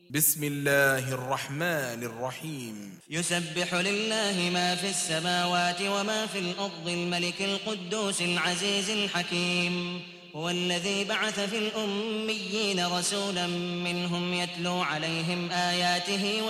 بسم الله الرحمن الرحيم. يسبح لله ما في السماوات وما في الأرض الملك القدوس العزيز الحكيم. هو الذي بعث في الأميين رسولا منهم يتلو عليهم آياته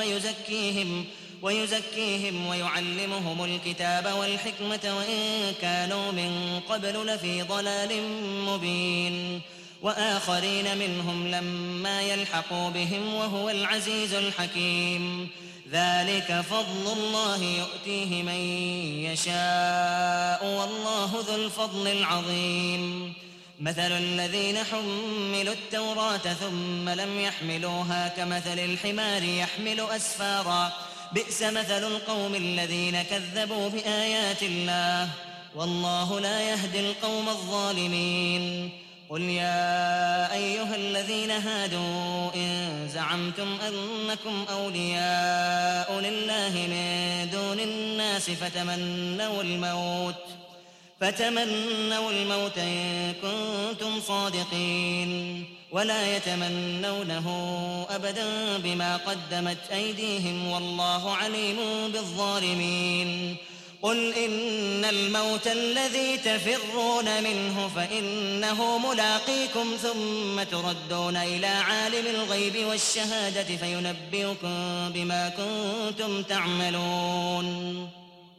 ويزكيهم ويعلمهم الكتاب والحكمة وإن كانوا من قبل لفي ضلال مبين. وآخرين منهم لما يلحقوا بهم وهو العزيز الحكيم. ذلك فضل الله يؤتيه من يشاء والله ذو الفضل العظيم. مثل الذين حملوا التوراة ثم لم يحملوها كمثل الحمار يحمل أسفارا بئس مثل القوم الذين كذبوا بآيات الله والله لا يهدي القوم الظالمين. قل يا أيها الذين هادوا إن زعمتم أنكم أولياء لله من دون الناس فتمنوا الموت إن كنتم صادقين ولا يتمنونه أبدا بما قدمت أيديهم والله عليم بالظالمين. قل إن الموت الذي تفرون منه فإنه ملاقيكم ثم تردون إلى عالم الغيب والشهادة فينبئكم بما كنتم تعملون.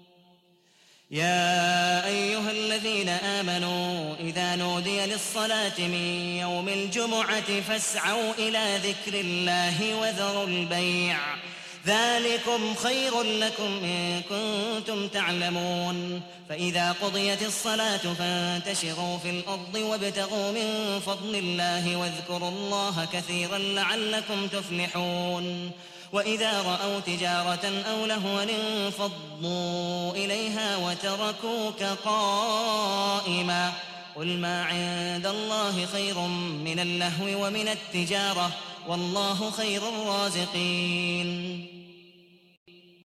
يا أيها الذين آمنوا إذا نودي للصلاة من يوم الجمعة فاسعوا إلى ذكر الله وذروا البيع ذلكم خير لكم إن كنتم تعلمون. فإذا قضيت الصلاة فانتشروا في الأرض وابتغوا من فضل الله واذكروا الله كثيرا لعلكم تفلحون. وإذا رأوا تجارة أو لهوا انفضوا إليها وتركوك قائما قل ما عند الله خير من اللهو ومن التجارة والله خير الرازقين.